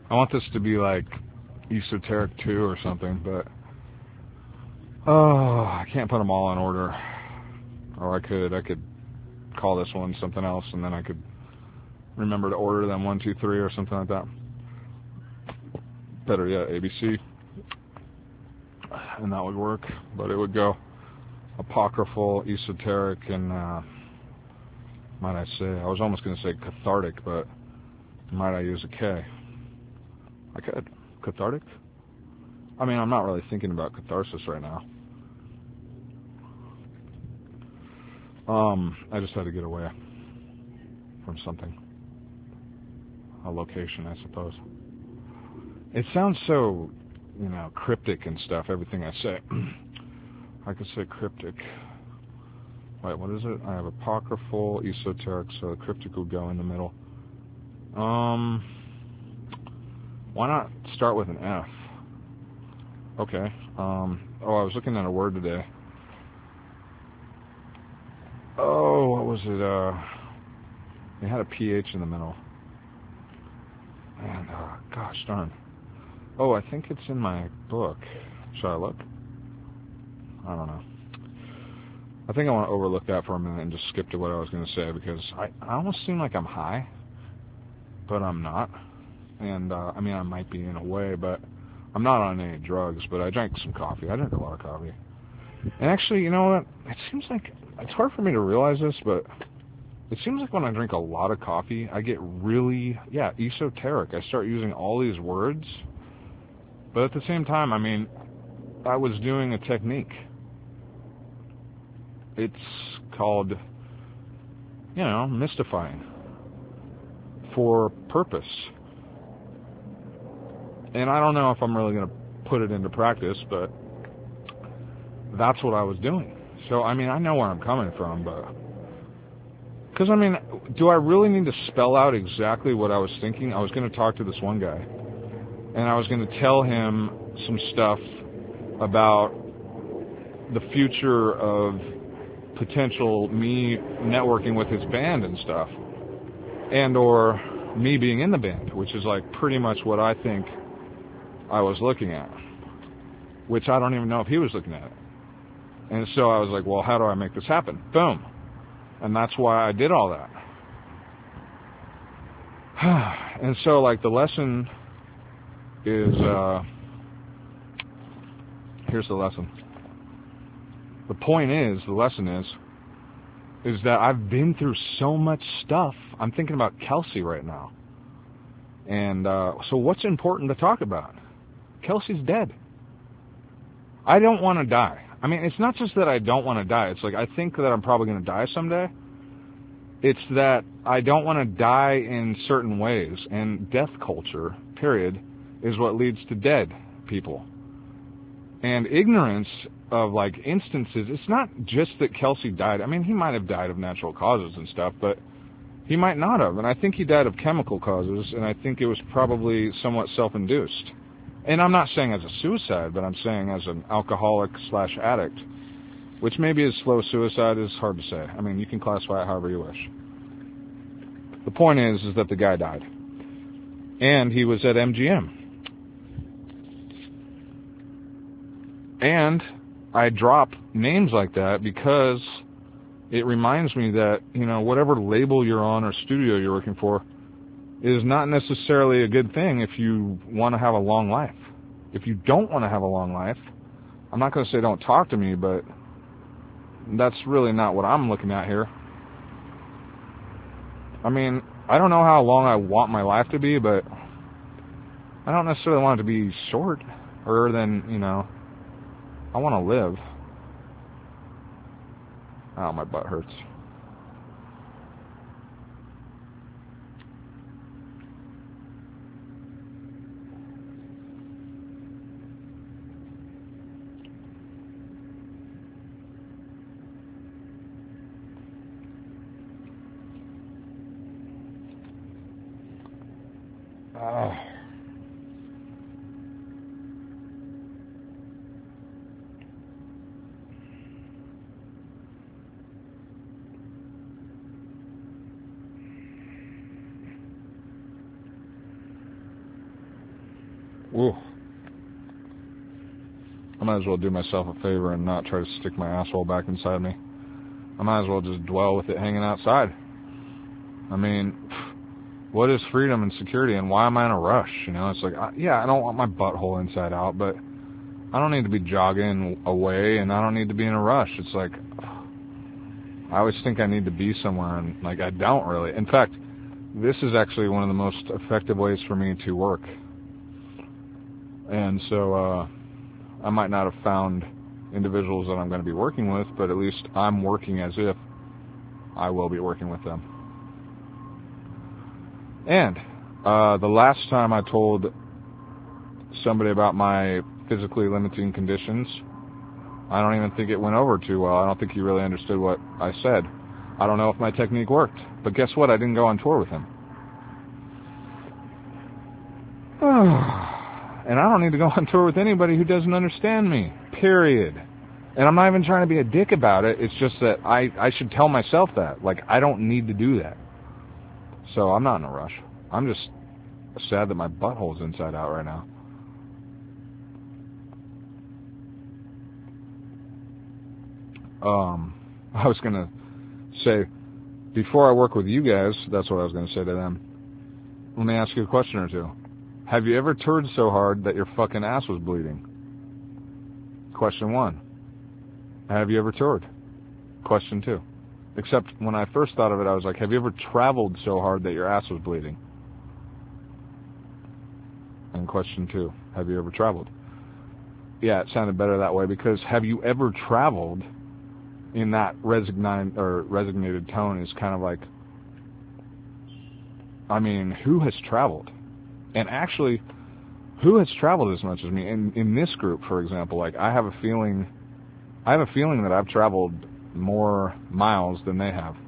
I want this to be like Esoteric 2 or something, but I can't put them all in order. Or I could call this one something else, and then I could remember to order them 1, 2, 3 or something like that. Better yet, ABC, and that would work. But it would go apocryphal, esoteric, and might I say, I was almost going to say cathartic, but might I use a K? I could. Cathartic? I mean, I'm not really thinking about catharsis right now. I just had to get away from something. A location, I suppose. It sounds so, cryptic and stuff, everything I say. I could say cryptic. Wait, what is it? I have apocryphal, esoteric, so cryptic would go in the middle. Why not start with an F? Okay. I was looking at a word today. Oh, what was it? It had a PH in the middle. And, gosh darn. Oh, I think it's in my book. Should I look? I don't know. I think I want to overlook that for a minute and just skip to what I was going to say, because I almost seem like I'm high, but I'm not. And, I might be in a way, but I'm not on any drugs, but I drank some coffee. I drink a lot of coffee. And actually, you know what? It seems like, it's hard for me to realize this, but it seems like when I drink a lot of coffee, I get really, esoteric. I start using all these words, but at the same time, I was doing a technique. It's called, mystifying for purpose. And I don't know if I'm really going to put it into practice, but that's what I was doing. So, I know where I'm coming from, but... Because, do I really need to spell out exactly what I was thinking? I was going to talk to this one guy, and I was going to tell him some stuff about the future of potential me networking with his band and stuff, and or me being in the band, which is like pretty much what I think I was looking at, which I don't even know if he was looking at it. And so I was like, well, how do I make this happen? Boom. And that's why I did all that. And so, like, the lesson is, here's the lesson. The point is, the lesson is that I've been through so much stuff. I'm thinking about Kelsey right now. And so what's important to talk about? Kelsey's dead. I don't want to die. It's not just that I don't want to die. It's like I think that I'm probably going to die someday. It's that I don't want to die in certain ways. And death culture, period, is what leads to dead people. And ignorance of, like, instances, it's not just that Kelsey died. He might have died of natural causes and stuff, but he might not have. And I think he died of chemical causes, and I think it was probably somewhat self-induced. And I'm not saying as a suicide, but I'm saying as an alcoholic/addict, which maybe is slow suicide, is hard to say. You can classify it however you wish. The point is that the guy died. And he was at MGM. And I drop names like that because it reminds me that, whatever label you're on or studio you're working for is not necessarily a good thing if you want to have a long life. If you don't want to have a long life, I'm not going to say don't talk to me, but that's really not what I'm looking at here. I don't know how long I want my life to be, but I don't necessarily want it to be short, or than, I want to live. Oh, my butt hurts. Ooh. I might as well do myself a favor and not try to stick my asshole back inside me. I might as well just dwell with it hanging outside. I mean, what is freedom and security, and why am I in a rush? You know, it's like, yeah, I don't want my butthole inside out, but I don't need to be jogging away, and I don't need to be in a rush. It's like, I always think I need to be somewhere, and like, I don't really. In fact, this is actually one of the most effective ways for me to work. And so, I might not have found individuals that I'm going to be working with, but at least I'm working as if I will be working with them. And the last time I told somebody about my physically limiting conditions, I don't even think it went over too well. I don't think he really understood what I said. I don't know if my technique worked. But guess what? I didn't go on tour with him. And I don't need to go on tour with anybody who doesn't understand me. Period. And I'm not even trying to be a dick about it. It's just that I should tell myself that. Like, I don't need to do that. So I'm not in a rush. I'm just sad that my butthole's inside out right now. I was going to say, before I work with you guys, that's what I was going to say to them. Let me ask you a question or two. Have you ever toured so hard that your fucking ass was bleeding? Question 1. Have you ever toured? Question 2. Except when I first thought of it, I was like, have you ever traveled so hard that your ass was bleeding? And question 2, have you ever traveled? Yeah, it sounded better that way, because have you ever traveled in that resignated tone is kind of like, I mean, who has traveled? And actually, who has traveled as much as me? In this group, for example, like, I have a feeling that I've traveled more miles than they have.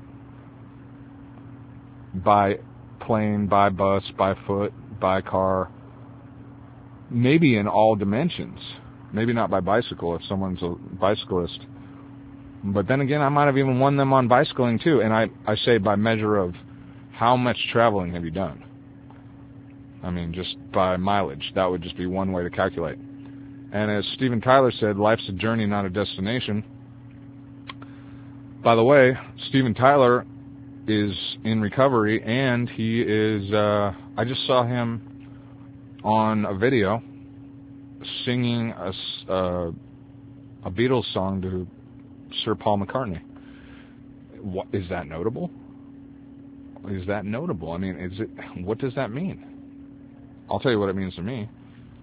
By plane, by bus, by foot, by car. Maybe in all dimensions. Maybe not by bicycle if someone's a bicyclist. But then again, I might have even won them on bicycling too. And I say by measure of how much traveling have you done? I mean, just by mileage. That would just be one way to calculate. And as Steven Tyler said, life's a journey, not a destination. By the way, Steven Tyler is in recovery, and he is, I just saw him on a video singing a Beatles song to Sir Paul McCartney. Is that notable? Is that notable? I mean, what does that mean? I'll tell you what it means to me.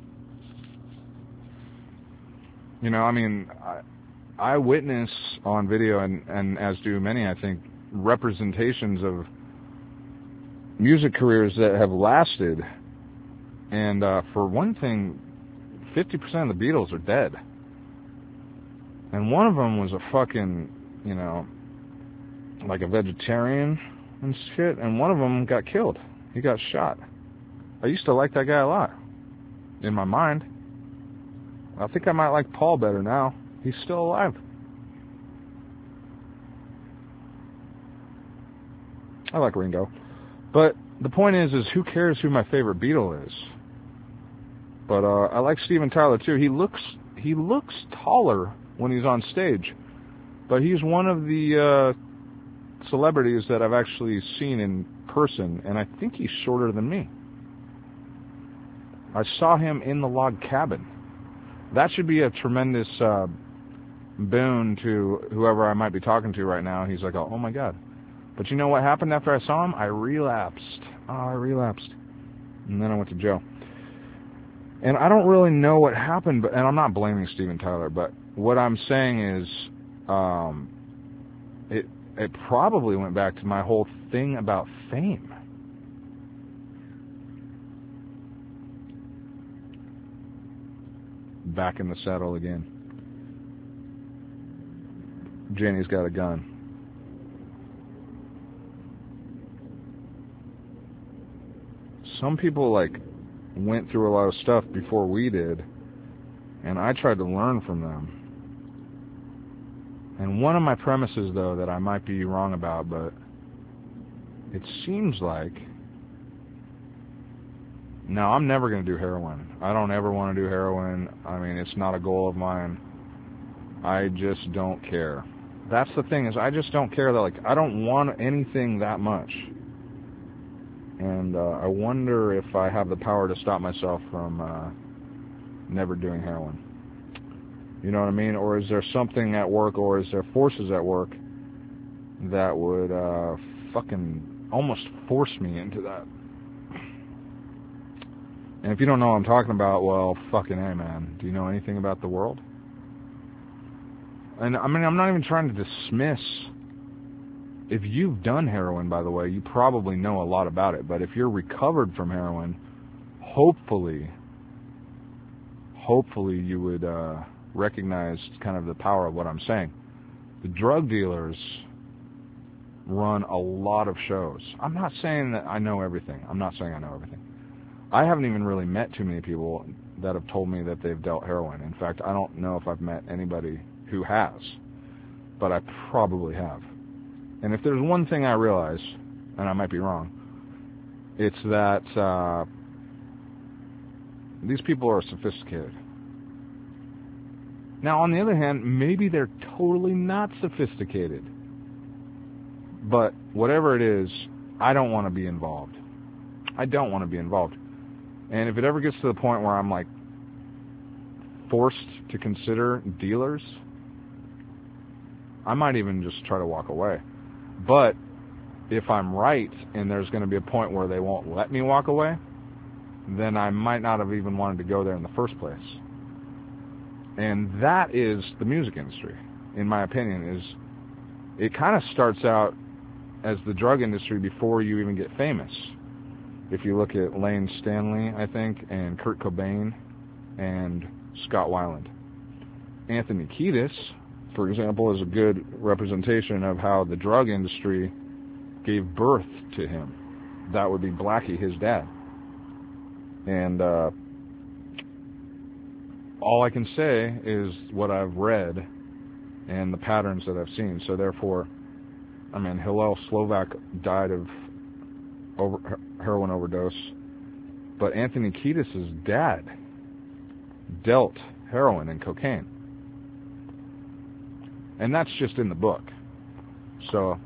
You know, I mean, I witness on video, and as do many, I think, representations of music careers that have lasted. And for one thing, 50% of the Beatles are dead. And one of them was a fucking, you know, like a vegetarian and shit. And one of them got killed. He got shot. I used to like that guy a lot. In my mind. I think I might like Paul better now. He's still alive. I like Ringo. But the point is who cares who my favorite Beatle is? But I like Steven Tyler too. He looks taller when he's on stage. But he's one of the celebrities that I've actually seen in person, and I think he's shorter than me. I saw him in the log cabin. That should be a tremendous boon to whoever I might be talking to right now. He's like, oh my God. But you know what happened after I saw him? I relapsed. And then I went to jail. And I don't really know what happened, and I'm not blaming Steven Tyler, but what I'm saying is it probably went back to my whole thing about fame. Back in the saddle again. Jenny's got a gun. Some people went through a lot of stuff before we did, and I tried to learn from them. And one of my premises, though, that I might be wrong about, but it seems like No, I'm never going to do heroin. I don't ever want to do heroin. I mean, it's not a goal of mine. I just don't care. That's the thing, is I just don't care. That, like, I don't want anything that much. And I wonder if I have the power to stop myself from never doing heroin. You know what I mean? Or is there something at work, or is there forces at work that would fucking almost force me into that? And if you don't know what I'm talking about, well, fucking hey, man. Do you know anything about the world? And I mean, I'm not even trying to dismiss. If you've done heroin, by the way, you probably know a lot about it. But if you're recovered from heroin, hopefully you would recognize kind of the power of what I'm saying. The drug dealers run a lot of shows. I'm not saying that I know everything. I'm not saying I know everything. I haven't even really met too many people that have told me that they've dealt heroin. In fact, I don't know if I've met anybody who has, but I probably have. And if there's one thing I realize, and I might be wrong, it's that these people are sophisticated. Now, on the other hand, maybe they're totally not sophisticated. But whatever it is, I don't want to be involved. I don't want to be involved. And if it ever gets to the point where I'm, like, forced to consider dealers, I might even just try to walk away. But if I'm right and there's going to be a point where they won't let me walk away, then I might not have even wanted to go there in the first place. And that is the music industry, in my opinion. Is it kind of starts out as the drug industry before you even get famous. If you look at Lane Stanley, I think, and Kurt Cobain, and Scott Weiland. Anthony Kiedis, for example, is a good representation of how the drug industry gave birth to him. That would be Blackie, his dad. And all I can say is what I've read and the patterns that I've seen. So therefore, I mean, Hillel Slovak died of heroin overdose, but Anthony Kiedis' dad dealt heroin and cocaine. And that's just in the book. So,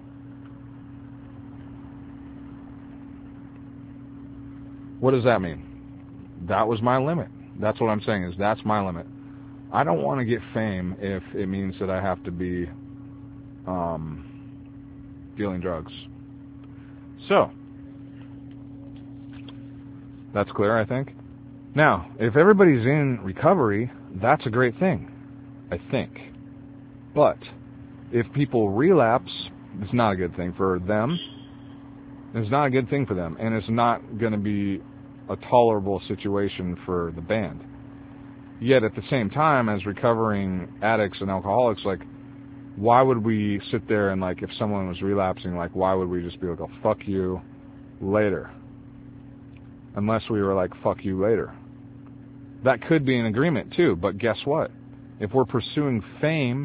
what does that mean? That was my limit. That's what I'm saying, is that's my limit. I don't want to get fame if it means that I have to be dealing drugs. So, that's clear, I think. Now, if everybody's in recovery, that's a great thing, I think. But if people relapse, it's not a good thing for them. It's not a good thing for them, and it's not going to be a tolerable situation for the band. Yet at the same time, as recovering addicts and alcoholics, like, why would we sit there and, like, if someone was relapsing, like, why would we just be like, oh, fuck you later? Unless we were like, fuck you later. That could be an agreement too, but guess what? If we're pursuing fame,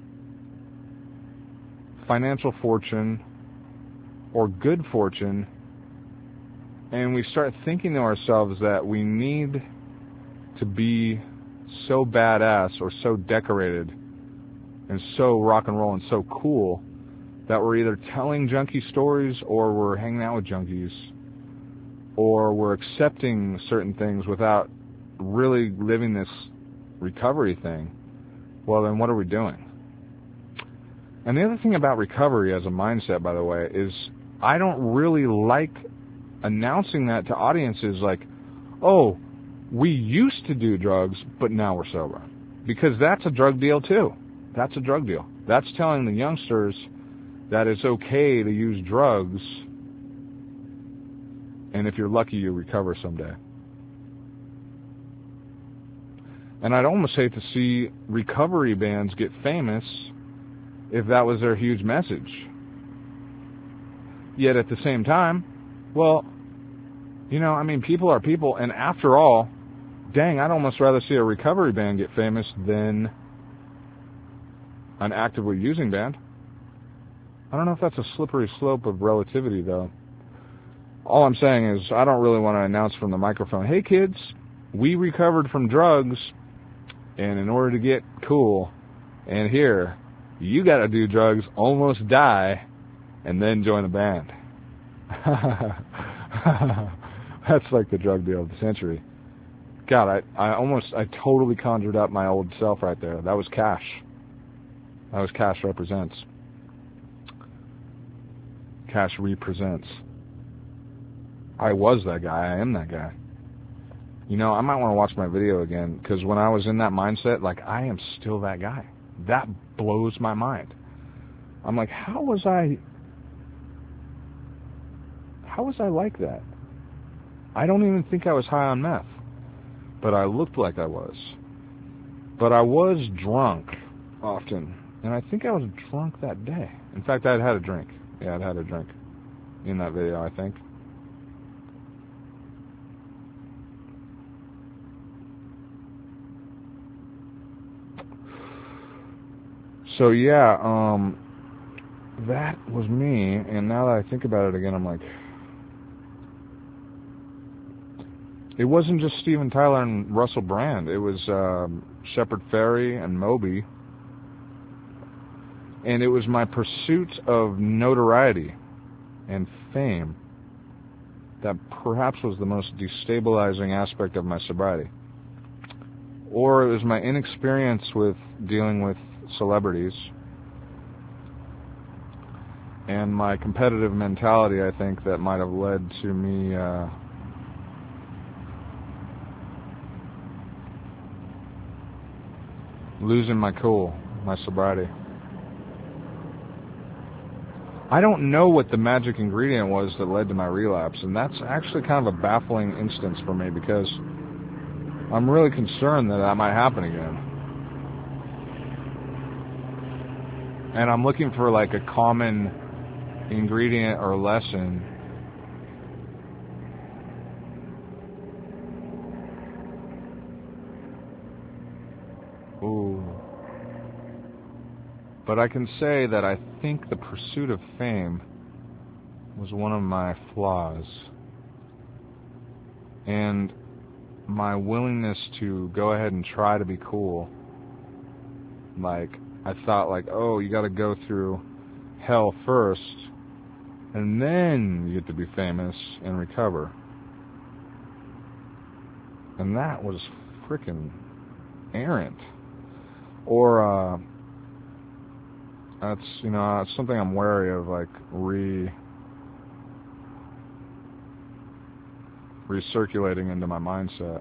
financial fortune, or good fortune, and we start thinking to ourselves that we need to be so badass or so decorated and so rock and roll and so cool that we're either telling junkie stories or we're hanging out with junkies or we're accepting certain things without really living this recovery thing, well, then what are we doing? And the other thing about recovery as a mindset, by the way, is I don't really like announcing that to audiences like, oh, we used to do drugs, but now we're sober. Because that's a drug deal too. That's a drug deal. That's telling the youngsters that it's okay to use drugs, and if you're lucky, you recover someday. And I'd almost hate to see recovery bands get famous if that was their huge message. Yet at the same time, well, you know, I mean, people are people, and after all, dang, I'd almost rather see a recovery band get famous than an actively using band. I don't know if that's a slippery slope of relativity, though. all I'm saying is I don't really want to announce from the microphone, hey kids, we recovered from drugs, and in order to get cool, and here, you got to do drugs, almost die, and then join the band. That's like the drug deal of the century. God, I totally conjured up my old self right there. That was Cash. That was Cash Represents. Cash Represents. I was that guy. I am that guy. You know, I might want to watch my video again, because when I was in that mindset, like, I am still that guy. That blows my mind. I'm like, how was I like that? I don't even think I was high on meth, but I looked like I was. But I was drunk often, and I think I was drunk that day. In fact, I'd had a drink. Yeah, I'd had a drink in that video, I think. So yeah, that was me, and now that I think about it again, I'm like, it wasn't just Steven Tyler and Russell Brand. It was Shepard Fairey and Moby, and it was my pursuit of notoriety and fame that perhaps was the most destabilizing aspect of my sobriety. Or it was my inexperience with dealing with celebrities and my competitive mentality, I think, that might have led to me losing my cool, my sobriety. I don't know what the magic ingredient was that led to my relapse, and that's actually kind of a baffling instance for me, because I'm really concerned that might happen again. And I'm looking for like a common ingredient or lesson But I can say that I think the pursuit of fame was one of my flaws. And my willingness to go ahead and try to be cool. Like, I thought like, oh, you gotta go through hell first, and then you get to be famous and recover. And that was frickin' errant. Or, that's, you know, it's something I'm wary of, like, recirculating into my mindset.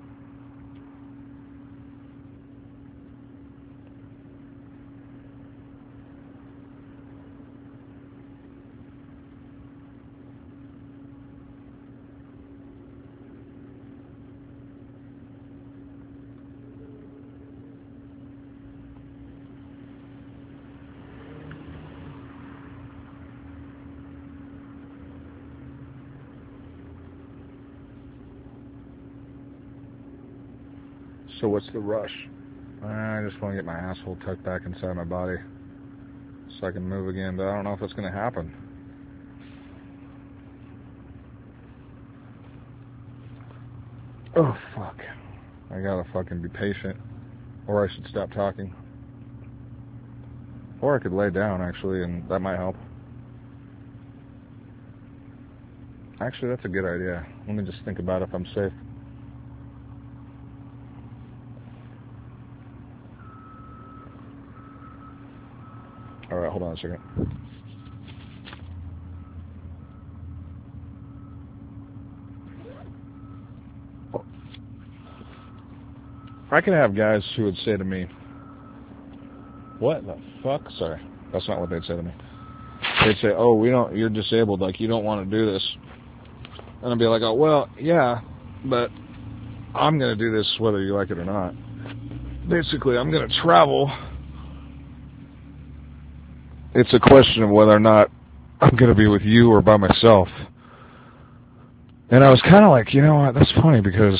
So what's the rush? I just want to get my asshole tucked back inside my body so I can move again, but I don't know if that's going to happen. Oh, fuck. I gotta fucking be patient, or I should stop talking. Or I could lay down, actually, and that might help. Actually, that's a good idea. Let me just think about if I'm safe. Alright, hold on a second. I can have guys who would say to me, what the fuck? Sorry, that's not what they'd say to me. They'd say, oh, you're disabled, like, you don't want to do this. And I'd be like, oh, well, yeah, but I'm going to do this whether you like it or not. Basically, I'm going to travel. It's a question of whether or not I'm going to be with you or by myself. And I was kind of like, you know what, that's funny, because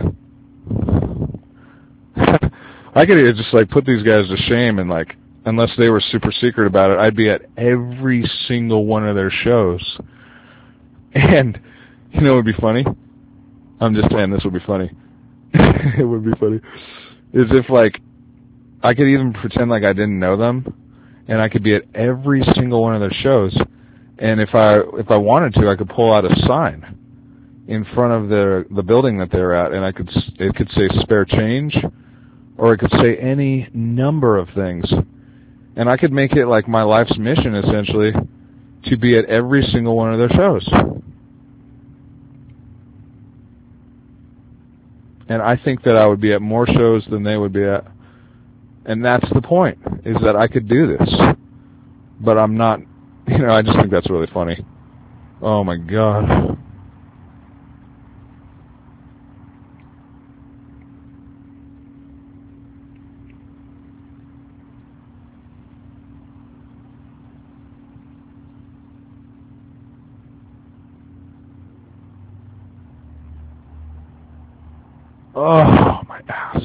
I could either just, like, put these guys to shame, and, like, unless they were super secret about it, I'd be at every single one of their shows. And You know what would be funny? I'm just saying this would be funny. It would be funny. Is if, like, I could even pretend like I didn't know them, and I could be at every single one of their shows, and if I wanted to, I could pull out a sign in front of the building that they're at, and it could say spare change, or it could say any number of things, and I could make it like my life's mission, essentially, to be at every single one of their shows. And I think that I would be at more shows than they would be at. And that's the point, is that I could do this. But I'm not, I just think that's really funny. Oh my God. Oh, my ass.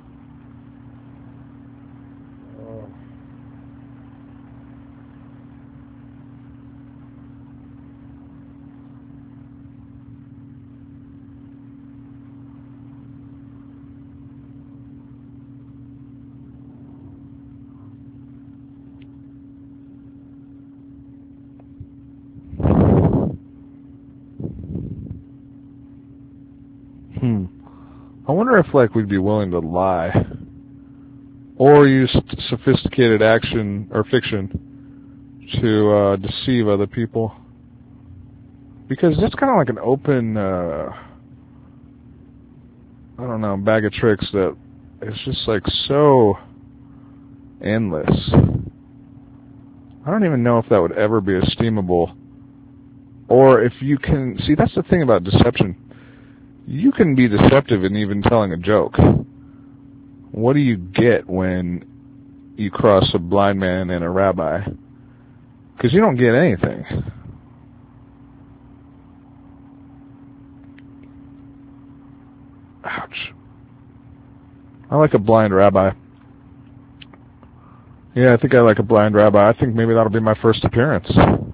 I wonder if, like, we'd be willing to lie or use sophisticated action or fiction to deceive other people, because that's kind of like an open, I don't know, bag of tricks that is just like so endless. I don't even know if that would ever be esteemable, or if you can see. That's the thing about deception. You can be deceptive in even telling a joke. What do you get when you cross a blind man and a rabbi? Because you don't get anything. Ouch. I like a blind rabbi. Yeah, I think I like a blind rabbi. I think maybe that'll be my first appearance.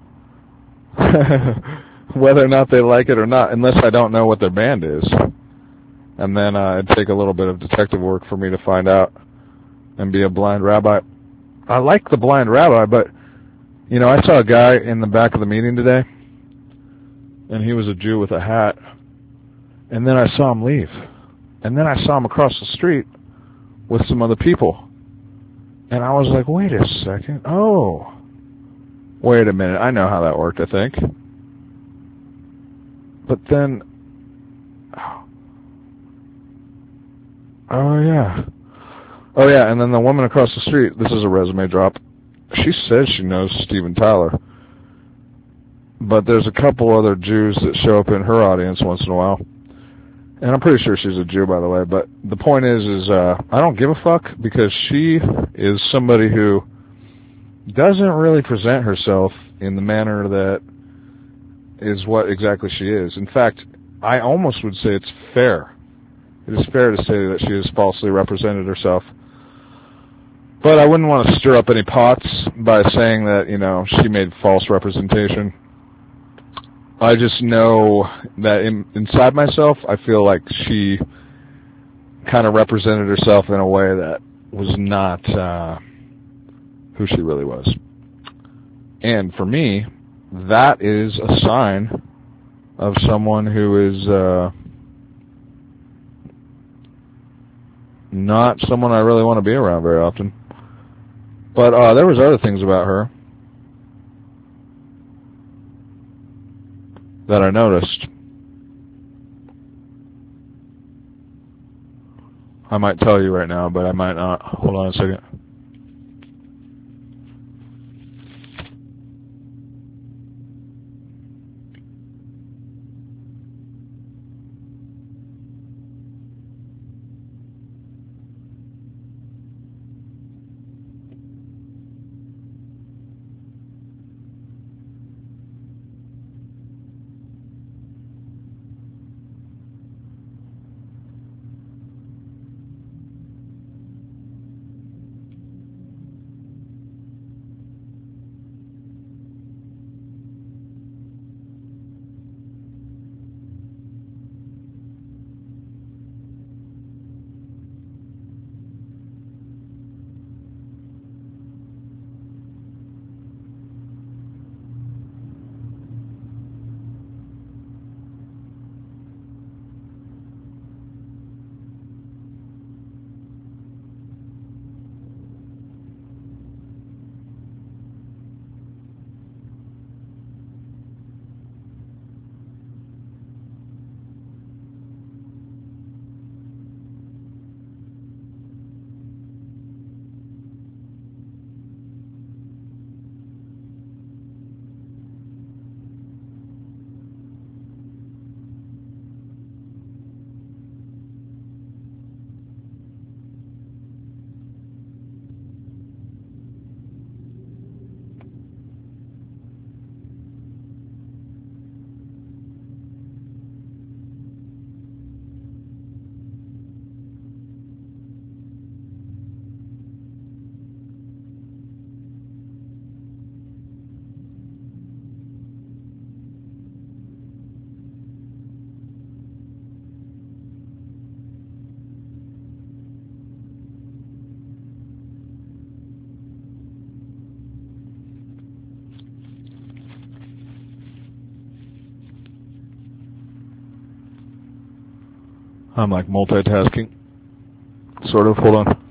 Whether or not they like it or not, unless I don't know what their band is. And then it'd take a little bit of detective work for me to find out and be a blind rabbi. I like the blind rabbi, but, I saw a guy in the back of the meeting today, and he was a Jew with a hat, and then I saw him leave. And then I saw him across the street with some other people. And I was like, wait a second. Oh, wait a minute. I know how that worked, I think. But then, oh yeah, and then the woman across the street, this is a resume drop, she says she knows Steven Tyler. But there's a couple other Jews that show up in her audience once in a while. And I'm pretty sure she's a Jew, by the way. But the point is I don't give a fuck, because she is somebody who doesn't really present herself in the manner that is what exactly she is. In fact, I almost would say it's fair. It is fair to say that she has falsely represented herself. But I wouldn't want to stir up any pots by saying that, she made false representation. I just know that inside myself, I feel like she kind of represented herself in a way that was not who she really was. And for me, that is a sign of someone who is not someone I really want to be around very often. But there was other things about her that I noticed. I might tell you right now, but I might not. Hold on a second. I'm like multitasking. Sort of. Hold on.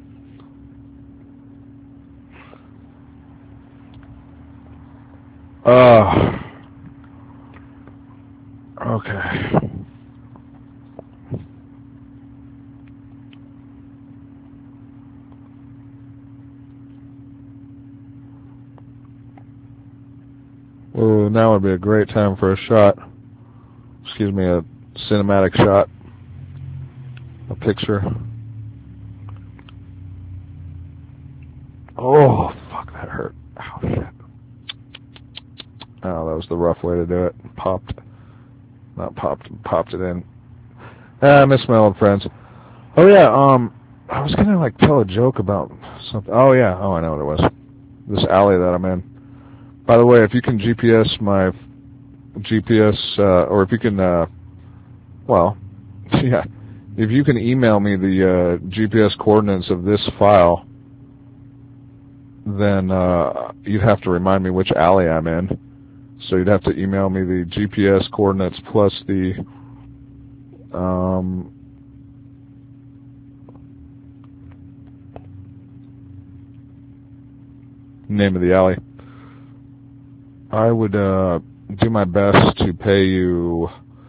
Okay. Well, now would be a great time for a shot. Excuse me, a cinematic shot. A picture. Oh, fuck, that hurt. Oh, shit. Oh, that was the rough way to do it. Popped it in. I miss my old friends. Oh, yeah, I was gonna, like, tell a joke about something. Oh, yeah, I know what it was. This alley that I'm in. By the way, if you can GPS my GPS, or if you can, well, yeah, if you can email me the GPS coordinates of this file, then you'd have to remind me which alley I'm in. So you'd have to email me the GPS coordinates plus the name of the alley. I would do my best to pay you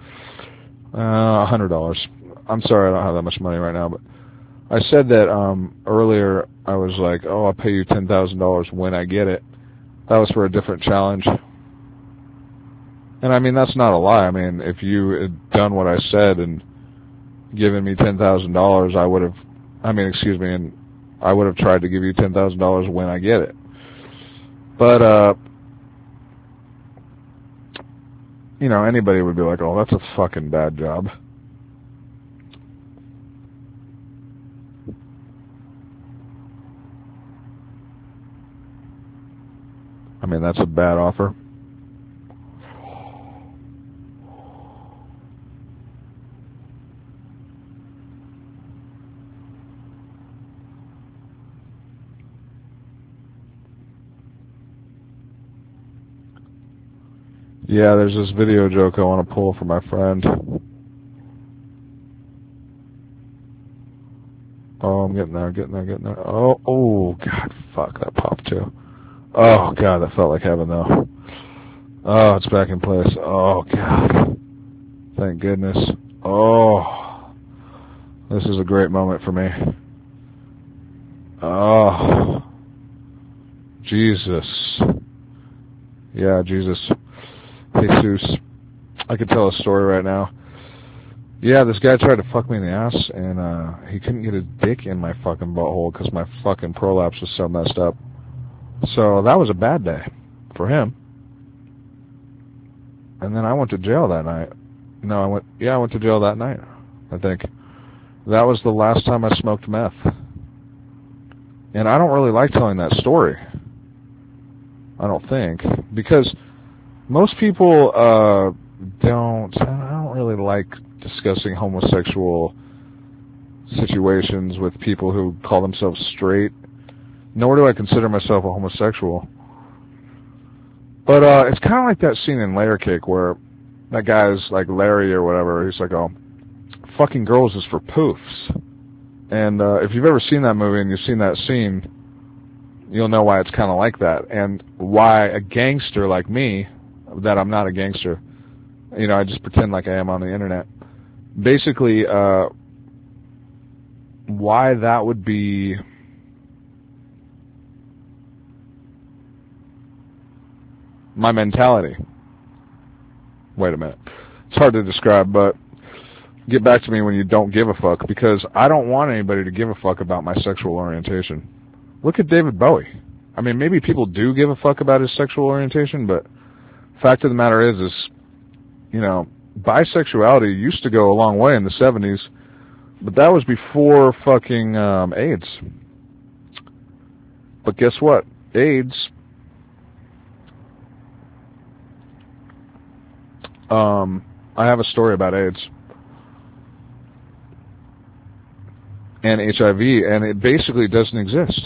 $100. I'm sorry, I don't have that much money right now, but I said that earlier. I was like, oh, I'll pay you $10,000 when I get it. That was for a different challenge. And I mean, that's not a lie. I mean, if you had done what I said and given me $10,000, I would have, and I would have tried to give you $10,000 when I get it. But, you know, anybody would be like, oh, that's a fucking bad job. I mean, that's a bad offer. Yeah, there's this video joke I want to pull for my friend. Oh, I'm getting there. Oh, God, fuck, that popped too. Oh, God, that felt like heaven, though. Oh, it's back in place. Oh, God. Thank goodness. Oh, this is a great moment for me. Oh, Jesus. Yeah, Jesus. Jesus. I could tell a story right now. Yeah, this guy tried to fuck me in the ass, and he couldn't get his dick in my fucking butthole because my fucking prolapse was so messed up. So that was a bad day for him. And then I went to jail that night. No, I went to jail that night, I think. That was the last time I smoked meth. And I don't really like telling that story. I don't think. Because most people I don't really like discussing homosexual situations with people who call themselves straight. Nor do I consider myself a homosexual. But it's kind of like that scene in Layer Cake where that guy's like Larry or whatever. He's like, oh, fucking girls is for poofs. And if you've ever seen that movie and you've seen that scene, you'll know why it's kind of like that. And why a gangster like me, that I'm not a gangster, you know, I just pretend like I am on the internet. Basically, why that would be my mentality. Wait a minute. It's hard to describe, but get back to me when you don't give a fuck, because I don't want anybody to give a fuck about my sexual orientation. Look at David Bowie. I mean, maybe people do give a fuck about his sexual orientation, but fact of the matter is, you know, bisexuality used to go a long way in the 70s, but that was before fucking AIDS. But guess what? AIDS, I have a story about AIDS and HIV, and it basically doesn't exist.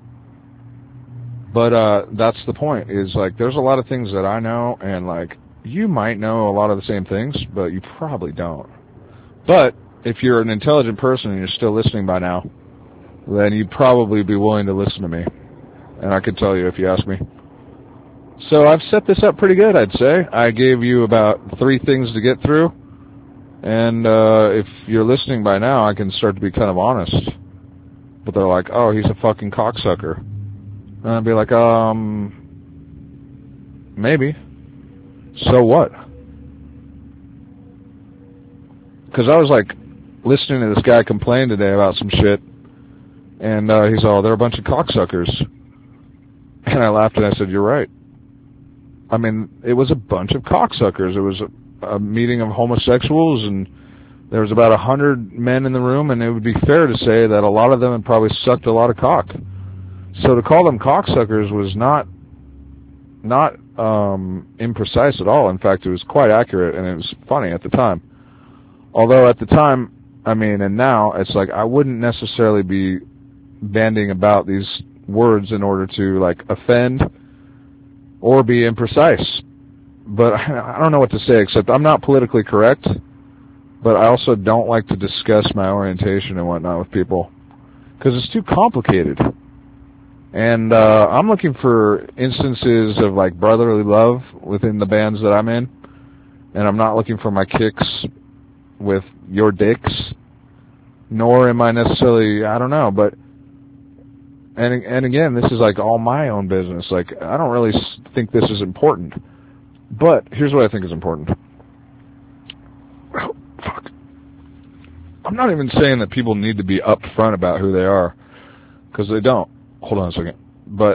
But that's the point, is like there's a lot of things that I know, and like you might know a lot of the same things, but you probably don't. But if you're an intelligent person and you're still listening by now, then you'd probably be willing to listen to me. And I could tell you if you ask me. So I've set this up pretty good, I'd say. I gave you about 3 things to get through. And if you're listening by now, I can start to be kind of honest. But they're like, oh, he's a fucking cocksucker. And I'd be like, maybe. So what? Because I was like listening to this guy complain today about some shit. And he's all, they're a bunch of cocksuckers. And I laughed and I said, you're right. I mean, it was a bunch of cocksuckers. It was a meeting of homosexuals, and there was about 100 men in the room, and it would be fair to say that a lot of them had probably sucked a lot of cock. So to call them cocksuckers was not imprecise at all. In fact, it was quite accurate, and it was funny at the time. Although at the time, I mean, and now, it's like I wouldn't necessarily be bandying about these words in order to, like, offend or be imprecise. But I don't know what to say, except I'm not politically correct, but I also don't like to discuss my orientation and whatnot with people, because it's too complicated. And I'm looking for instances of, like, brotherly love within the bands that I'm in, and I'm not looking for my kicks with your dicks, nor am I necessarily, I don't know, but and again, this is like all my own business. Like, I don't really think this is important. But here's what I think is important. Oh, fuck. I'm not even saying that people need to be upfront about who they are, because they don't. Hold on a second. But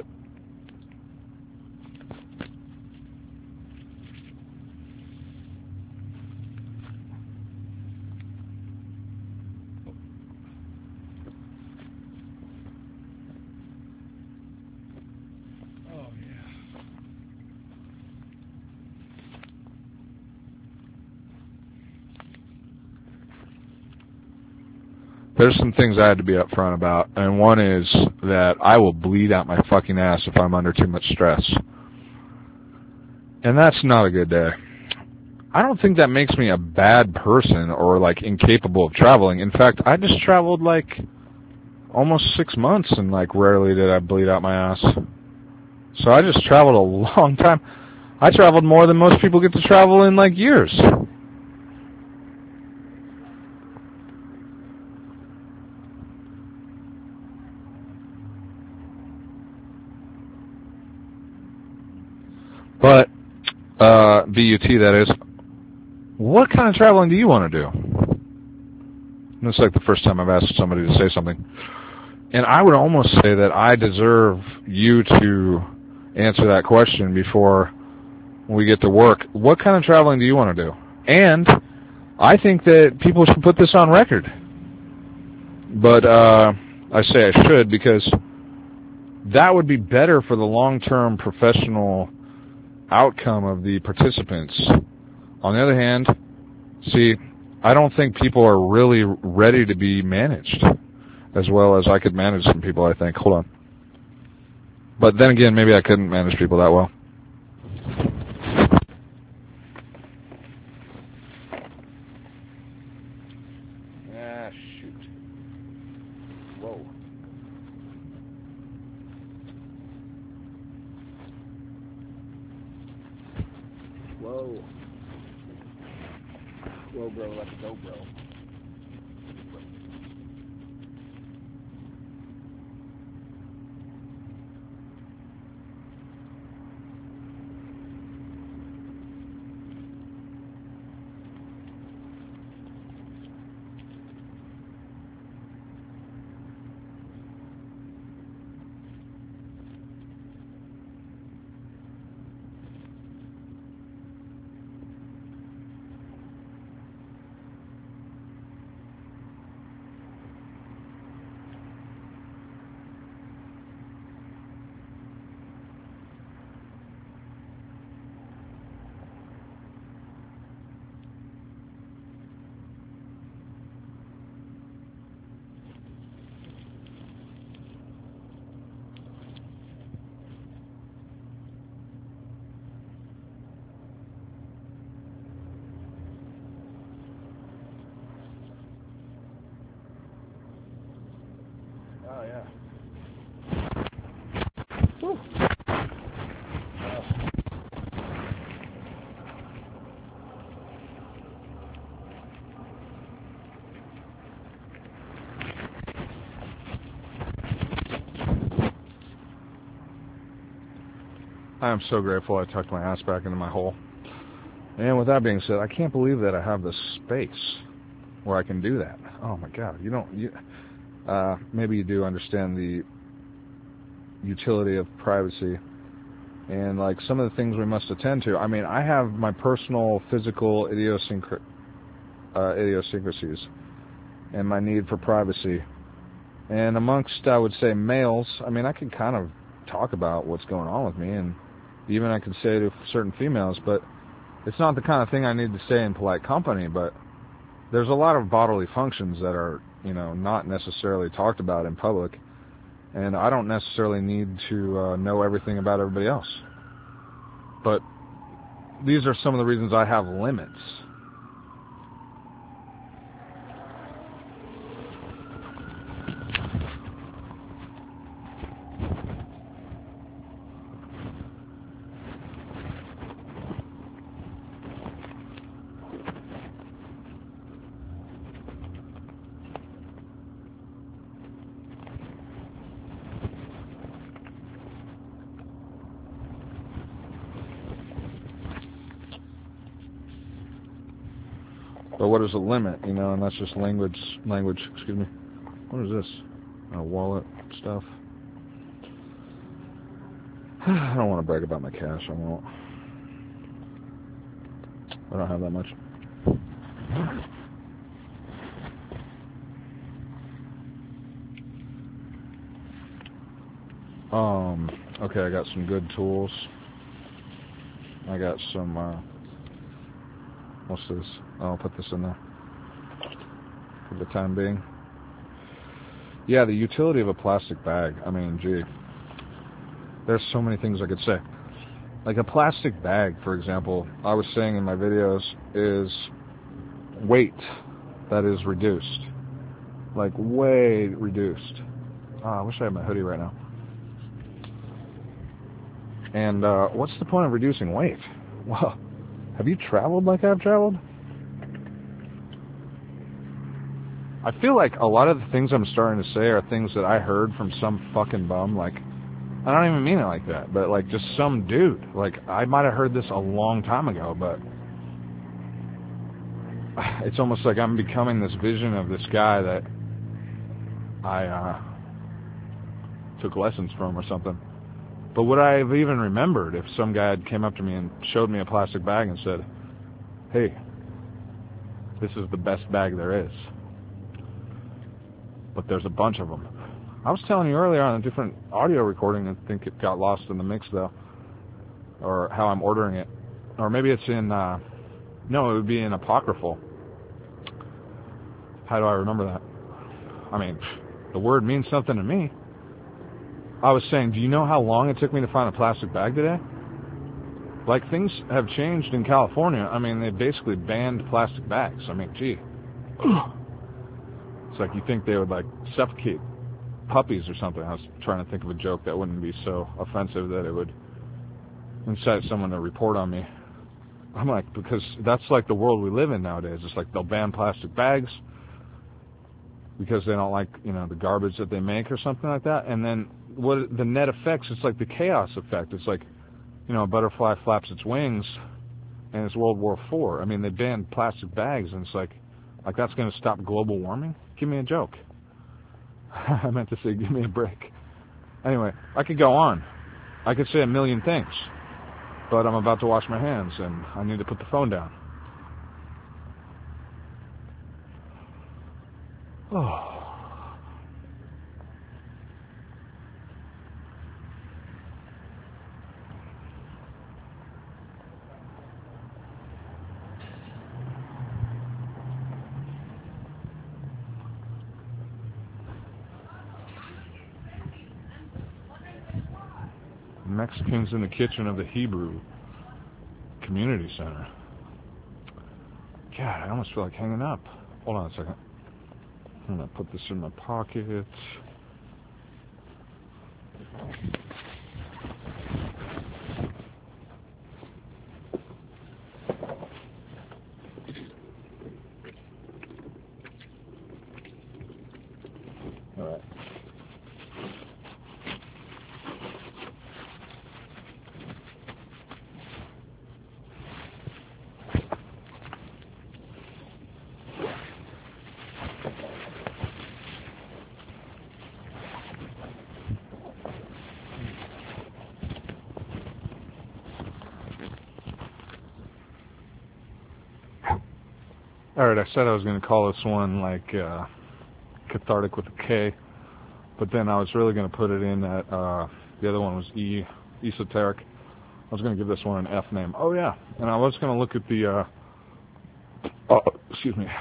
there's some things I had to be upfront about, and one is that I will bleed out my fucking ass if I'm under too much stress. And that's not a good day. I don't think that makes me a bad person or, like, incapable of traveling. In fact, I just traveled, like, almost 6 months, and, like, rarely did I bleed out my ass. So I just traveled a long time. I traveled more than most people get to travel in, like, years. But, BUT, that is, what kind of traveling do you want to do? And it's like the first time I've asked somebody to say something. And I would almost say that I deserve you to answer that question before we get to work. What kind of traveling do you want to do? And I think that people should put this on record. But I say I should because that would be better for the long-term professional outcome of the participants. On the other hand, see, I don't think people are really ready to be managed as well as I could manage some people, I think. Hold on. But then again, maybe I couldn't manage people that well. Ah, shoot. Whoa. Whoa. Whoa, bro, let's go, bro. I am so grateful I tucked my ass back into my hole. And with that being said, I can't believe that I have the space where I can do that. Oh my God, maybe you do understand the utility of privacy and like some of the things we must attend to. I mean, I have my personal physical idiosyncrasies and my need for privacy. And amongst, I would say, males, I mean, I can kind of talk about what's going on with me, and even I can say to certain females, but it's not the kind of thing I need to say in polite company. But there's a lot of bodily functions that are, not necessarily talked about in public, and I don't necessarily need to know everything about everybody else. But these are some of the reasons I have limits. But what is a limit, and that's just language, excuse me. What is this? Wallet stuff. I don't want to brag about my cash, I won't. I don't have that much. Okay, I got some good tools. I got some, what's this? I'll put this in there for the time being. Yeah, the utility of a plastic bag. I mean, gee, there's so many things I could say. Like a plastic bag, for example, I was saying in my videos, is weight that is reduced. Like way reduced. I wish I had my hoodie right now. And what's the point of reducing weight? Well, have you traveled like I've traveled? I feel like a lot of the things I'm starting to say are things that I heard from some fucking bum. Like, I don't even mean it like that, but like just some dude. Like, I might have heard this a long time ago, but it's almost like I'm becoming this vision of this guy that I took lessons from or something. But would I have even remembered if some guy had came up to me and showed me a plastic bag and said, hey, this is the best bag there is, but there's a bunch of them. I was telling you earlier on a different audio recording, I think it got lost in the mix though, or how I'm ordering it. Or maybe it's in, no, it would be in Apocryphal. How do I remember that? I mean, the word means something to me. I was saying, do you know how long it took me to find a plastic bag today? Like, things have changed in California. I mean, they basically banned plastic bags. I mean, gee. It's like you think they would, like, suffocate puppies or something. I was trying to think of a joke that wouldn't be so offensive that it would incite someone to report on me. I'm like, because that's like the world we live in nowadays. It's like they'll ban plastic bags because they don't like, the garbage that they make or something like that. And then what the net effects, it's like the chaos effect. It's like, a butterfly flaps its wings and it's World War IV. I mean, they banned plastic bags and it's like that's going to stop global warming? Give me a joke. I meant to say give me a break. Anyway, I could go on. I could say a million things, but I'm about to wash my hands and I need to put the phone down. Oh. Mexicans in the kitchen of the Hebrew Community Center. God, I almost feel like hanging up. Hold on a second. I'm going to put this in my pocket. All right. Alright, I said I was going to call this one like cathartic with a K, but then I was really going to put it in at the other one was E, esoteric. I was going to give this one an F name. Oh yeah, and I was going to look at the excuse me,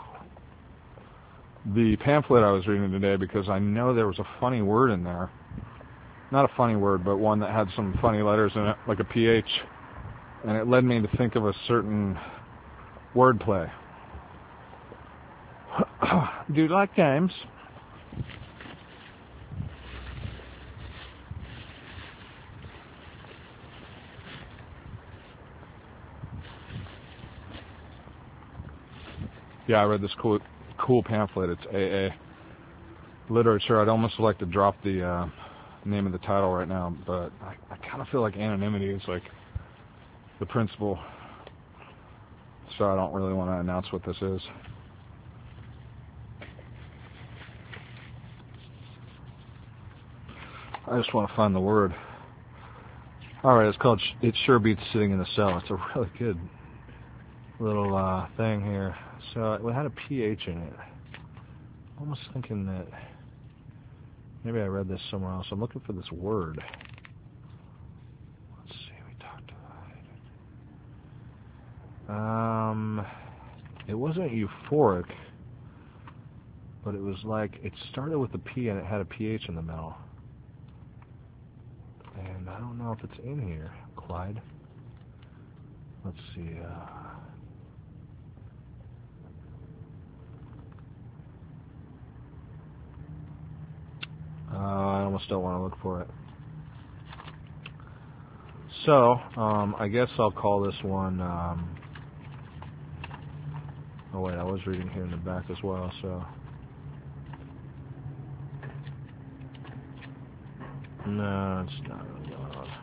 the pamphlet I was reading today, because I know there was a funny word in there. Not a funny word, but one that had some funny letters in it, like a PH, and it led me to think of a certain wordplay. Do you like games? Yeah, I read this cool pamphlet. It's AA literature. I'd almost like to drop the name of the title right now, but I kind of feel like anonymity is like the principle, so I don't really want to announce what this is. I just want to find the word. Alright, it's called It Sure Beats Sitting in the Cell. It's a really good little thing here. So it had a PH in it. I'm almost thinking that maybe I read this somewhere else. I'm looking for this word. Let's see, we talked about it. It wasn't euphoric, but it was like, it started with a P and it had a PH in the middle. And I don't know if it's in here, Clyde. Let's see. I almost don't want to look for it. So, I guess I'll call this one, oh wait, I was reading here in the back as well, so. No, it's not really going on.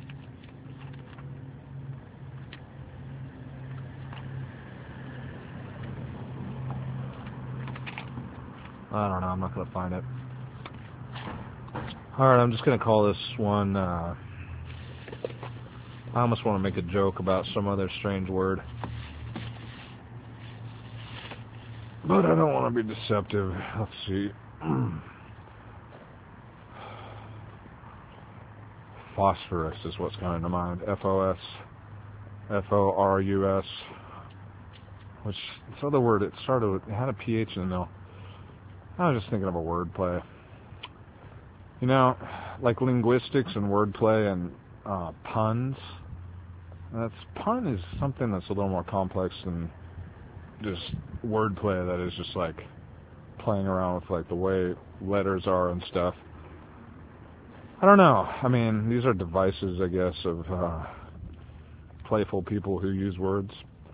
I don't know, I'm not going to find it. Alright, I'm just going to call this one, I almost want to make a joke about some other strange word. But I don't want to be deceptive. Let's see. Phosphorus is what's coming to mind. F-O-S. F-O-R-U-S. Which, this other word, it had a PH in the middle. I was just thinking of a wordplay. You know, like linguistics and wordplay and puns. Pun is something that's a little more complex than just wordplay that is just like playing around with like the way letters are and stuff. I don't know. I mean, these are devices, I guess, of playful people who use words.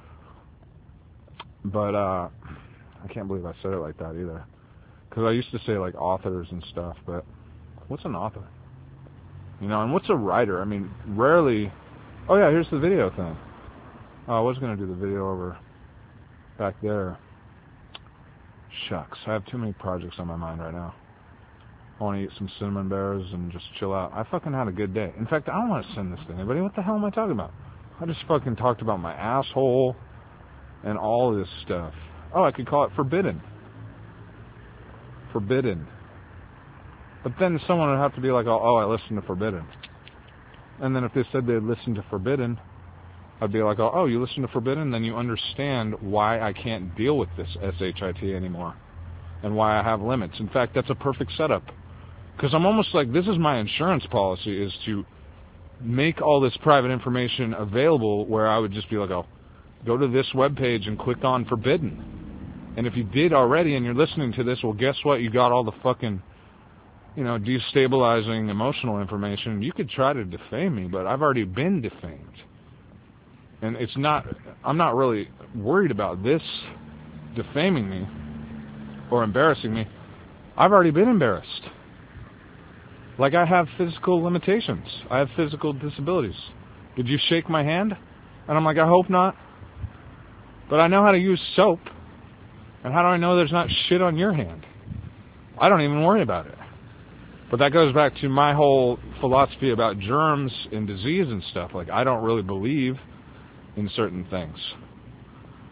But I can't believe I said it like that either. Because I used to say like authors and stuff, but what's an author? You know, and what's a writer? I mean, rarely. Oh yeah, here's the video thing. Oh, I was going to do the video over back there. Shucks, I have too many projects on my mind right now. I want to eat some cinnamon bears and just chill out. I fucking had a good day. In fact, I don't want to send this to anybody. What the hell am I talking about? I just fucking talked about my asshole and all this stuff. Oh, I could call it forbidden. Forbidden. But then someone would have to be like, oh, I listened to Forbidden. And then if they said they listened to Forbidden, I'd be like, oh, you listen to Forbidden? Then you understand why I can't deal with this SHIT anymore. And why I have limits. In fact, that's a perfect setup. Because I'm almost like, this is my insurance policy, is to make all this private information available where I would just be like, oh, go to this webpage and click on Forbidden. And if you did already and you're listening to this, well, guess what? You got all the fucking, you know, destabilizing emotional information. You could try to defame me, but I've already been defamed. And it's not, I'm not really worried about this defaming me or embarrassing me. I've already been embarrassed. Like, I have physical limitations. I have physical disabilities. Did you shake my hand? And I'm like, I hope not. But I know how to use soap. And how do I know there's not shit on your hand? I don't even worry about it. But that goes back to my whole philosophy about germs and disease and stuff. Like, I don't really believe in certain things.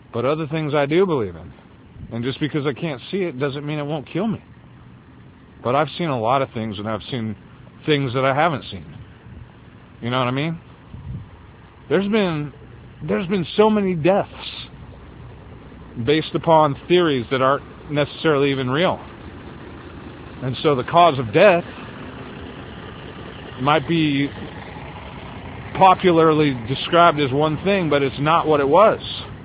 But other things I do believe in. And just because I can't see it doesn't mean it won't kill me. But I've seen a lot of things, and I've seen things that I haven't seen. You know what I mean? There's been so many deaths based upon theories that aren't necessarily even real. And so the cause of death might be popularly described as one thing, but it's not what it was.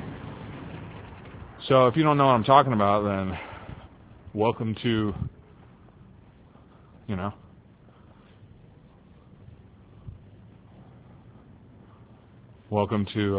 So if you don't know what I'm talking about, then welcome to, welcome to,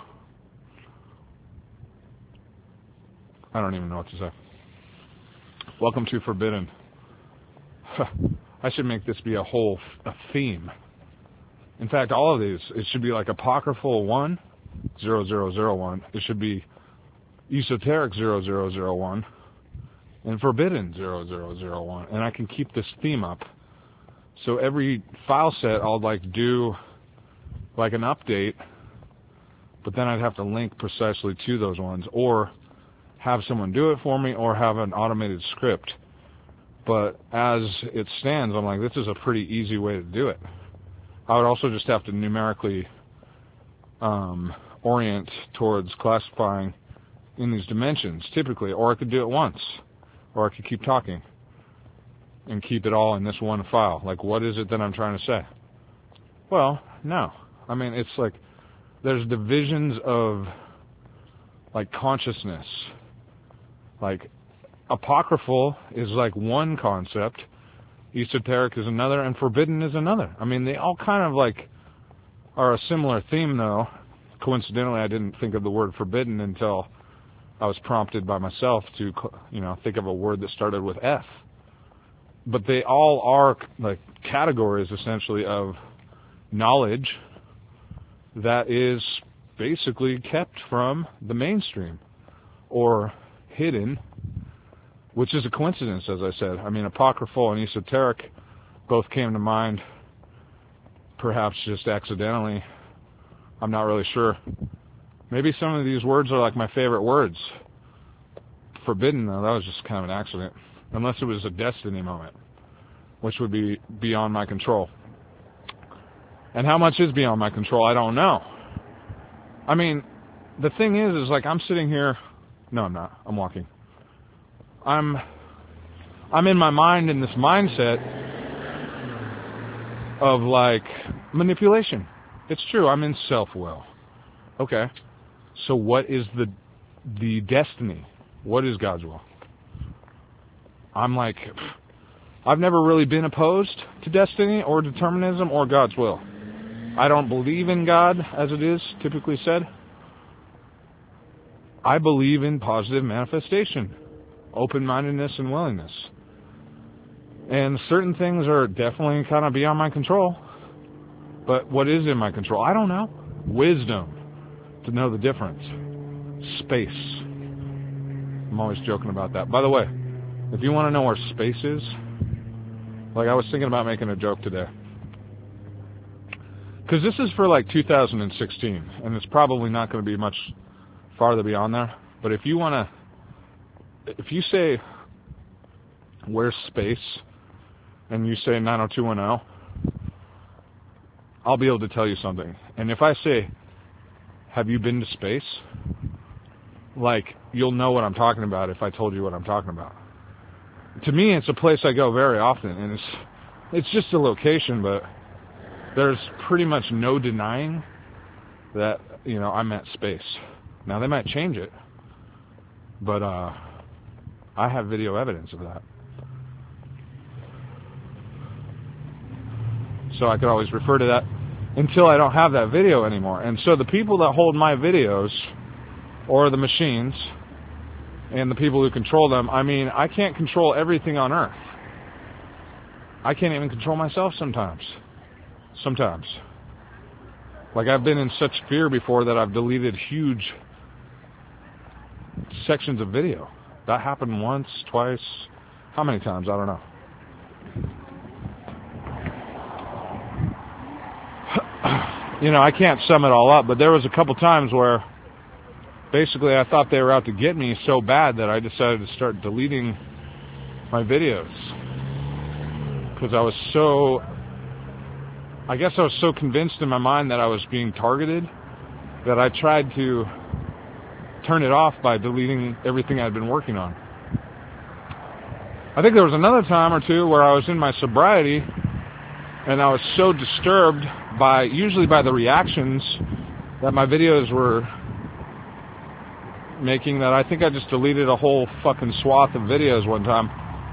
I don't even know what to say. Welcome to Forbidden. I should make this be a theme. In fact, all of these, it should be like Apocryphal 1, 0001. It should be Esoteric 0001 and Forbidden 0001. And I can keep this theme up. So every file set I'll do like an update, but then I'd have to link precisely to those ones, or have someone do it for me, or have an automated script. But as it stands, I'm like, this is a pretty easy way to do it. I would also just have to numerically orient towards classifying in these dimensions, typically, or I could do it once, or I could keep talking and keep it all in this one file. Like, what is it that I'm trying to say? Well, no. I mean, it's like there's divisions of like consciousness. Like, apocryphal is like one concept, esoteric is another, and forbidden is another. I mean, they all kind of like are a similar theme, though. Coincidentally, I didn't think of the word forbidden until I was prompted by myself to, think of a word that started with F. But they all are like categories, essentially, of knowledge that is basically kept from the mainstream or hidden, which is a coincidence, as I said. I mean, apocryphal and esoteric both came to mind, perhaps just accidentally. I'm not really sure. Maybe some of these words are like my favorite words. Forbidden, though, that was just kind of an accident. Unless it was a destiny moment, which would be beyond my control. And how much is beyond my control, I don't know. I mean, the thing is like I'm sitting here. No, I'm not. I'm walking. I'm in my mind in this mindset of like manipulation. It's true. I'm in self-will. Okay. So what is the destiny? What is God's will? I'm like, I've never really been opposed to destiny or determinism or God's will. I don't believe in God, as it is typically said. I believe in positive manifestation, open-mindedness and willingness. And certain things are definitely kind of beyond my control. But what is in my control? I don't know. Wisdom to know the difference. Space. I'm always joking about that. By the way, if you want to know where space is, like I was thinking about making a joke today. Because this is for like 2016, and it's probably not going to be much farther beyond there. But if you say, where's space, and you say 90210, I'll be able to tell you something. And if I say, have you been to space? Like, you'll know what I'm talking about if I told you what I'm talking about. To me, it's a place I go very often, and it's just a location, but there's pretty much no denying that, I'm at space. Now, they might change it, but I have video evidence of that. So I could always refer to that until I don't have that video anymore. And so the people that hold my videos, or the machines, and the people who control them, I mean, I can't control everything on Earth. I can't even control myself sometimes. Sometimes. Like, I've been in such fear before that I've deleted huge sections of video. That happened once, twice, how many times? I don't know. I can't sum it all up, but there was a couple times where basically I thought they were out to get me so bad that I decided to start deleting my videos. Because I guess I was so convinced in my mind that I was being targeted that I tried to turn it off by deleting everything I'd been working on. I think there was another time or two where I was in my sobriety and I was so disturbed usually by the reactions that my videos were making that I think I just deleted a whole fucking swath of videos one time.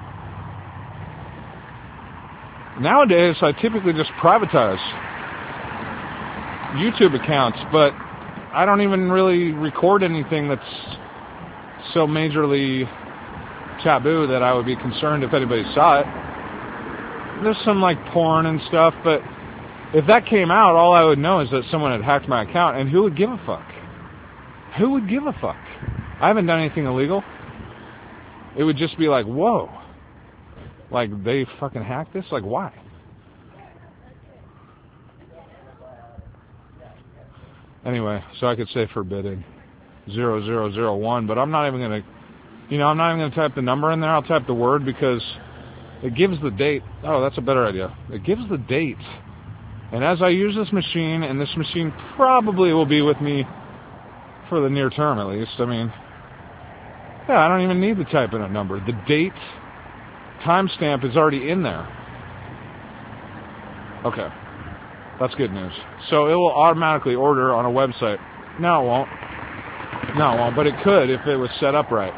Nowadays, I typically just privatize YouTube accounts, but I don't even really record anything that's so majorly taboo that I would be concerned if anybody saw it. There's some like porn and stuff, but if that came out, all I would know is that someone had hacked my account, and who would give a fuck? Who would give a fuck? I haven't done anything illegal. It would just be like, whoa. Like, they fucking hacked this? Like, why? Anyway, so I could say forbidden 0001, but I'm not even going to, I'm not even going to type the number in there. I'll type the word because it gives the date. Oh, that's a better idea. It gives the date. And as I use this machine, and this machine probably will be with me for the near term at least, I mean, yeah, I don't even need to type in a number. The date timestamp is already in there. Okay. That's good news. So it will automatically order on a website. No, it won't. No, it won't, but it could if it was set up right.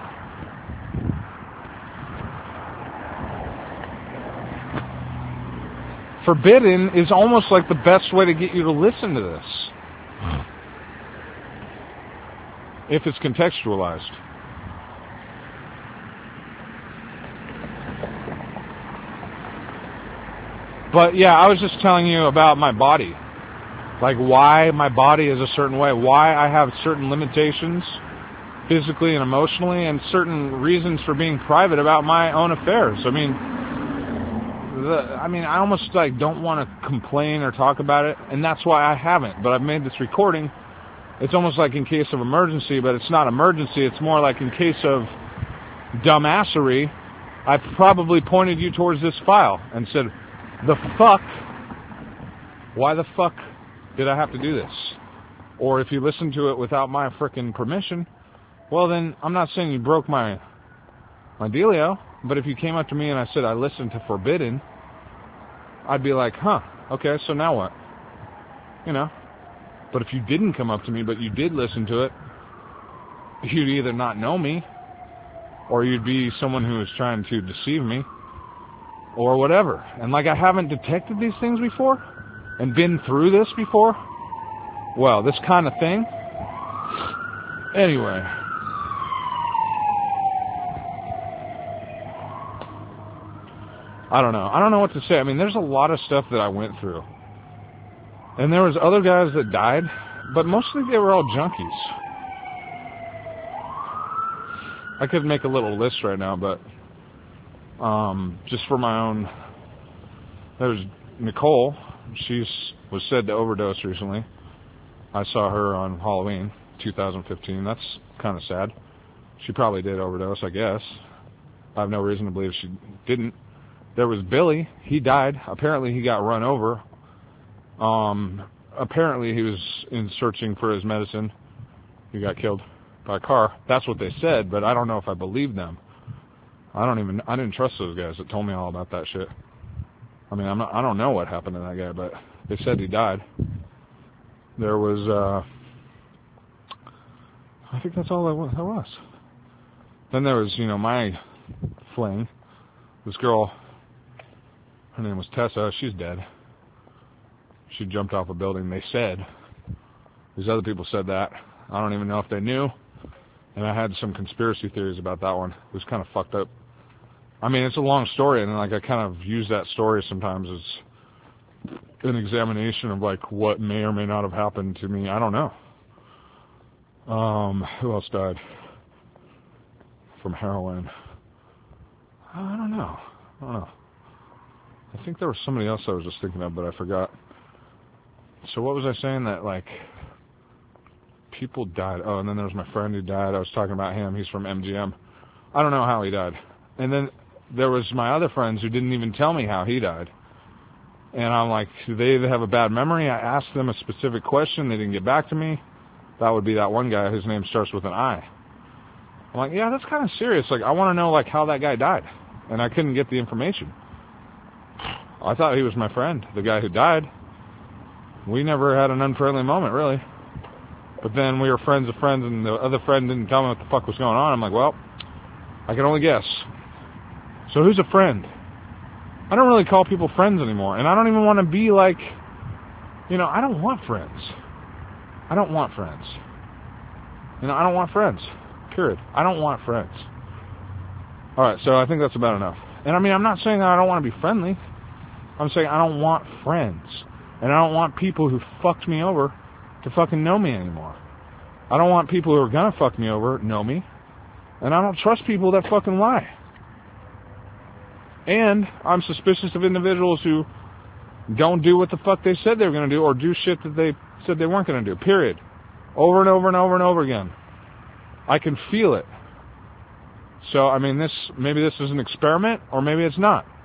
Forbidden is almost like the best way to get you to listen to this. If it's contextualized. But yeah, I was just telling you about my body. Like why my body is a certain way. Why I have certain limitations, physically and emotionally, and certain reasons for being private about my own affairs. I mean, I almost like don't want to complain or talk about it, and that's why I haven't. But I've made this recording. It's almost like in case of emergency, but it's not emergency. It's more like in case of dumbassery. I probably pointed you towards this file and said, the fuck? Why the fuck did I have to do this? Or if you listen to it without my frickin' permission, well then, I'm not saying you broke my dealio, but if you came up to me and I said I listened to Forbidden, I'd be like, huh, okay, so now what? But if you didn't come up to me, but you did listen to it, you'd either not know me, or you'd be someone who is trying to deceive me, or whatever. And like I haven't detected these things before, and been through this before, well, this kind of thing. Anyway. I don't know. I don't know what to say. I mean, there's a lot of stuff that I went through. And there was other guys that died, but mostly they were all junkies. I could make a little list right now, but just for my own. There's Nicole. She was said to overdose recently. I saw her on Halloween 2015. That's kind of sad. She probably did overdose, I guess. I have no reason to believe she didn't. There was Billy. He died. Apparently he got run over. Apparently he was in searching for his medicine. He got killed by a car. That's what they said, but I don't know if I believe them. I didn't trust those guys that told me all about that shit. I mean, I don't know what happened to that guy, but they said he died. There was, I think that's all there was. Then there was, my fling. This girl, her name was Tessa. She's dead. She jumped off a building, they said. These other people said that. I don't even know if they knew. And I had some conspiracy theories about that one. It was kind of fucked up. I mean, it's a long story, and like I kind of use that story sometimes as an examination of like what may or may not have happened to me. I don't know. Who else died from heroin? I don't know. I think there was somebody else I was just thinking of, but I forgot. So what was I saying? That like people died. Oh, and then there was my friend who died. I was talking about him. He's from MGM. I don't know how he died. And then there was my other friends who didn't even tell me how he died. And I'm like, do they have a bad memory? I asked them a specific question. They didn't get back to me. That would be that one guy whose name starts with an I. I'm like, yeah, that's kind of serious. Like, I want to know, like, how that guy died. And I couldn't get the information. I thought he was my friend, the guy who died. We never had an unfriendly moment, really. But then we were friends of friends, and the other friend didn't tell me what the fuck was going on. I'm like, well, I can only guess. So who's a friend? I don't really call people friends anymore. And I don't even want to be like, I don't want friends. I don't want friends. I don't want friends. Period. I don't want friends. Alright, so I think that's about enough. And I mean, I'm not saying that I don't want to be friendly. I'm saying I don't want friends. And I don't want people who fucked me over to fucking know me anymore. I don't want people who are gonna fuck me over know me. And I don't trust people that fucking lie. And I'm suspicious of individuals who don't do what the fuck they said they were gonna do, or do shit that they said they weren't gonna do. Period. Over and over and over and over again. I can feel it. So, I mean, maybe this is an experiment, or maybe it's not.